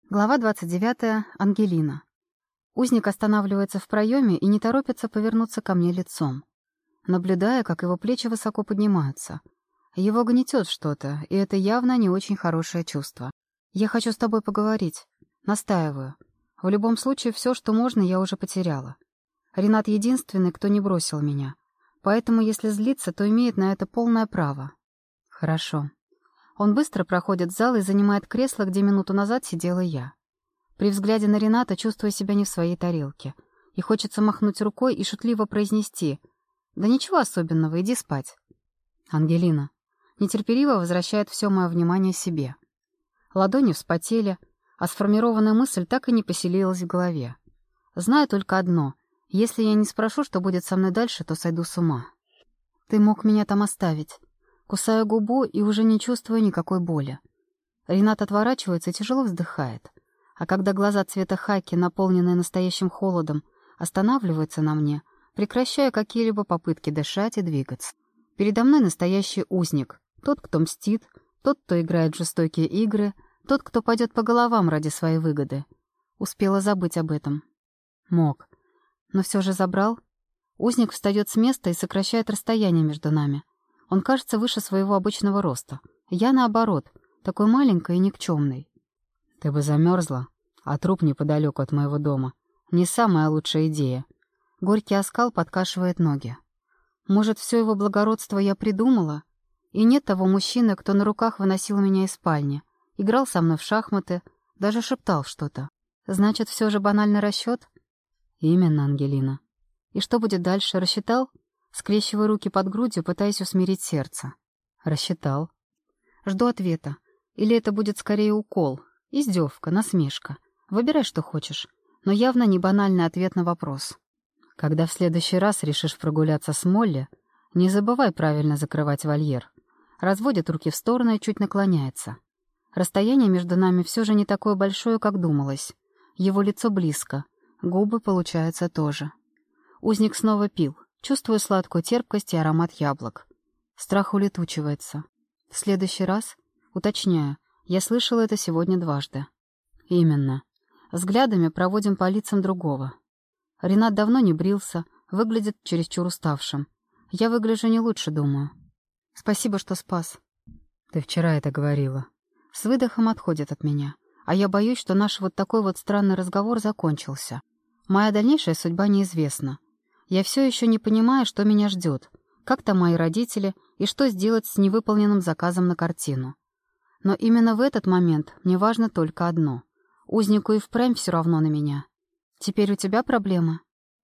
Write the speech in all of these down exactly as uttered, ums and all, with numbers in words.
Глава двадцать девятая. Ангелина. Узник останавливается в проеме и не торопится повернуться ко мне лицом, наблюдая, как его плечи высоко поднимаются. Его гнетет что-то, и это явно не очень хорошее чувство. «Я хочу с тобой поговорить. Настаиваю. В любом случае, все, что можно, я уже потеряла. Ренат единственный, кто не бросил меня. Поэтому, если злиться, то имеет на это полное право». «Хорошо». Он быстро проходит в зал и занимает кресло, где минуту назад сидела я. При взгляде на Рената чувствую себя не в своей тарелке. И хочется махнуть рукой и шутливо произнести: «Да ничего особенного, иди спать». Ангелина нетерпеливо возвращает все мое внимание себе. Ладони вспотели, а сформированная мысль так и не поселилась в голове. Знаю только одно: если я не спрошу, что будет со мной дальше, то сойду с ума. «Ты мог меня там оставить». Кусаю губу и уже не чувствую никакой боли. Ренат отворачивается и тяжело вздыхает. А когда глаза цвета хаки, наполненные настоящим холодом, останавливаются на мне, прекращаю какие-либо попытки дышать и двигаться. Передо мной настоящий узник. Тот, кто мстит, тот, кто играет в жестокие игры, тот, кто пойдет по головам ради своей выгоды. Успела забыть об этом. Мог. Но все же забрал. Узник встает с места и сокращает расстояние между нами. Он кажется выше своего обычного роста. Я, наоборот, такой маленькой и никчемной. «Ты бы замерзла, а труп неподалеку от моего дома. Не самая лучшая идея». Горький оскал подкашивает ноги. Может, все его благородство я придумала? И нет того мужчины, кто на руках выносил меня из спальни, играл со мной в шахматы, даже шептал что-то. Значит, все же банальный расчет? Именно, Ангелина. И что будет дальше, рассчитал? Скрещиваю руки под грудью, пытаясь усмирить сердце. Рассчитал. Жду ответа. Или это будет скорее укол, издевка, насмешка. Выбирай, что хочешь. Но явно не банальный ответ на вопрос. Когда в следующий раз решишь прогуляться с Молли, не забывай правильно закрывать вольер. Разводит руки в стороны и чуть наклоняется. Расстояние между нами все же не такое большое, как думалось. Его лицо близко. Губы, получается, тоже. Узник снова пил. Чувствую сладкую терпкость и аромат яблок. Страх улетучивается. В следующий раз, уточняю, я слышала это сегодня дважды. Именно. Взглядами проводим по лицам другого. Ренат давно не брился, выглядит чересчур уставшим. Я выгляжу не лучше, думаю. Спасибо, что спас. Ты вчера это говорила. С выдохом отходит от меня. А я боюсь, что наш вот такой вот странный разговор закончился. Моя дальнейшая судьба неизвестна. Я все еще не понимаю, что меня ждет, как там мои родители и что сделать с невыполненным заказом на картину. Но именно в этот момент мне важно только одно. Узнику и впрямь все равно на меня. Теперь у тебя проблемы?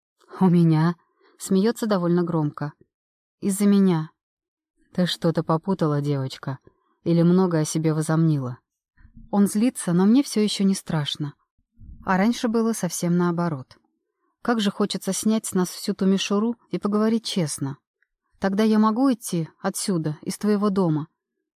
У меня? Смеется довольно громко. Из-за меня. Ты что-то попутала, девочка, или много о себе возомнила? Он злится, но мне все еще не страшно. А раньше было совсем наоборот. Как же хочется снять с нас всю ту мишуру и поговорить честно. Тогда я могу идти отсюда, из твоего дома.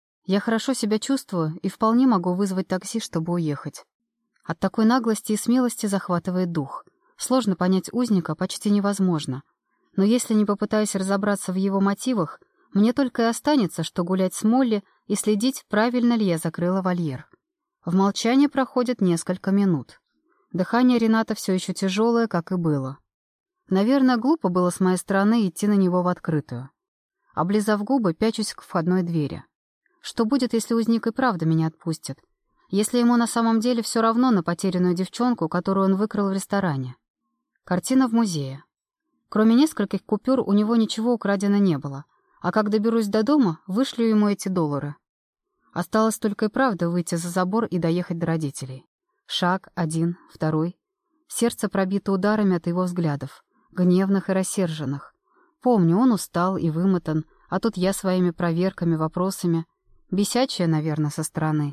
Я хорошо себя чувствую и вполне могу вызвать такси, чтобы уехать. От такой наглости и смелости захватывает дух. Сложно понять узника почти невозможно. Но если не попытаюсь разобраться в его мотивах, мне только и останется, что гулять с Молли и следить, правильно ли я закрыла вольер. В молчании проходит несколько минут. Дыхание Рената все еще тяжелое, как и было. Наверное, глупо было с моей стороны идти на него в открытую. Облизав губы, пячусь к входной двери. Что будет, если узник и правда меня отпустит? Если ему на самом деле все равно на потерянную девчонку, которую он выкрал в ресторане? Картина в музее. Кроме нескольких купюр у него ничего украдено не было. А как доберусь до дома, вышлю ему эти доллары. Осталось только и правда выйти за забор и доехать до родителей. Шаг, один, второй. Сердце пробито ударами от его взглядов, гневных и рассерженных. Помню, он устал и вымотан, а тут я своими проверками, вопросами. Бесячая, наверное, со стороны.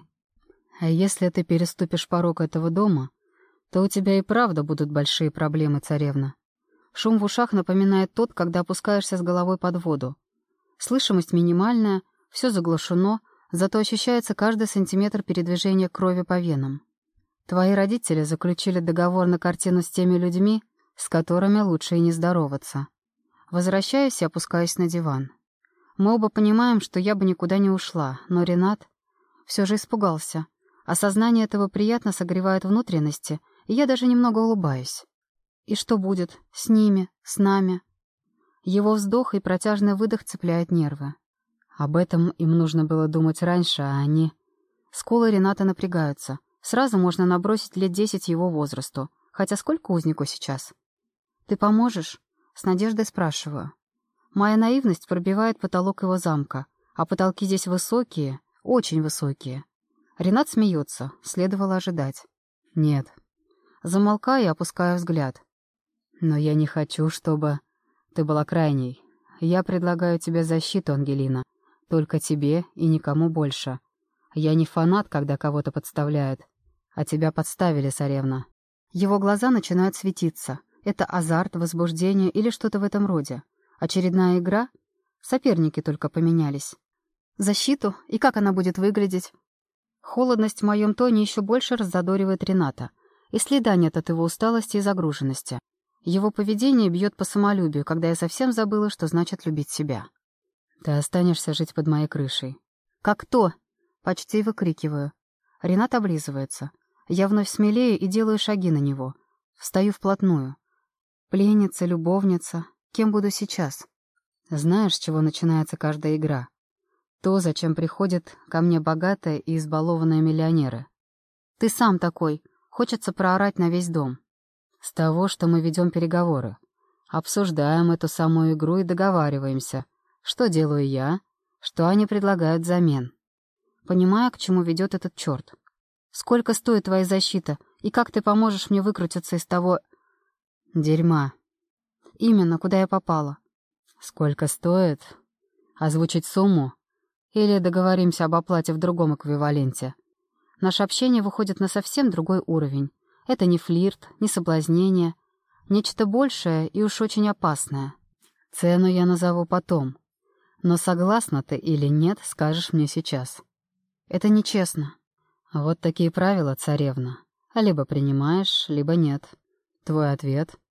А если ты переступишь порог этого дома, то у тебя и правда будут большие проблемы, царевна. Шум в ушах напоминает тот, когда опускаешься с головой под воду. Слышимость минимальная, все заглушено, зато ощущается каждый сантиметр передвижения крови по венам. Твои родители заключили договор на картину с теми людьми, с которыми лучше и не здороваться. Возвращаюсь и опускаюсь на диван. Мы оба понимаем, что я бы никуда не ушла, но Ренат все же испугался. Осознание этого приятно согревает внутренности, и я даже немного улыбаюсь. И что будет с ними, с нами? Его вздох и протяжный выдох цепляют нервы. Об этом им нужно было думать раньше, а они... Скулы Рената напрягаются. Сразу можно набросить лет десять его возрасту. Хотя сколько узнику сейчас? «Ты поможешь?» — с надеждой спрашиваю. Моя наивность пробивает потолок его замка, а потолки здесь высокие, очень высокие. Ренат смеется, следовало ожидать. «Нет». Замолкаю и опускаю взгляд. «Но я не хочу, чтобы ты была крайней. Я предлагаю тебе защиту, Ангелина. Только тебе и никому больше. Я не фанат, когда кого-то подставляют. А тебя подставили, царевна». Его глаза начинают светиться. Это азарт, возбуждение или что-то в этом роде. Очередная игра? Соперники только поменялись. Защиту? И как она будет выглядеть? Холодность в моем тоне еще больше раззадоривает Рената. И следа нет от его усталости и загруженности. Его поведение бьет по самолюбию, когда я совсем забыла, что значит любить себя. «Ты останешься жить под моей крышей». «Как кто?» Почти выкрикиваю. Ренат облизывается. Я вновь смелею и делаю шаги на него. Встаю вплотную. Пленница, любовница. Кем буду сейчас? Знаешь, с чего начинается каждая игра? То, зачем приходят ко мне богатые и избалованные миллионеры. Ты сам такой. Хочется проорать на весь дом. С того, что мы ведем переговоры. Обсуждаем эту самую игру и договариваемся. Что делаю я? Что они предлагают взамен? Понимаю, к чему ведет этот черт. Сколько стоит твоя защита? И как ты поможешь мне выкрутиться из того... дерьма? Именно, куда я попала. Сколько стоит? Озвучить сумму? Или договоримся об оплате в другом эквиваленте? Наше общение выходит на совсем другой уровень. Это не флирт, не соблазнение. Нечто большее и уж очень опасное. Цену я назову потом. Но согласна ты или нет, скажешь мне сейчас. Это нечестно. Вот такие правила, царевна. Либо принимаешь, либо нет. Твой ответ?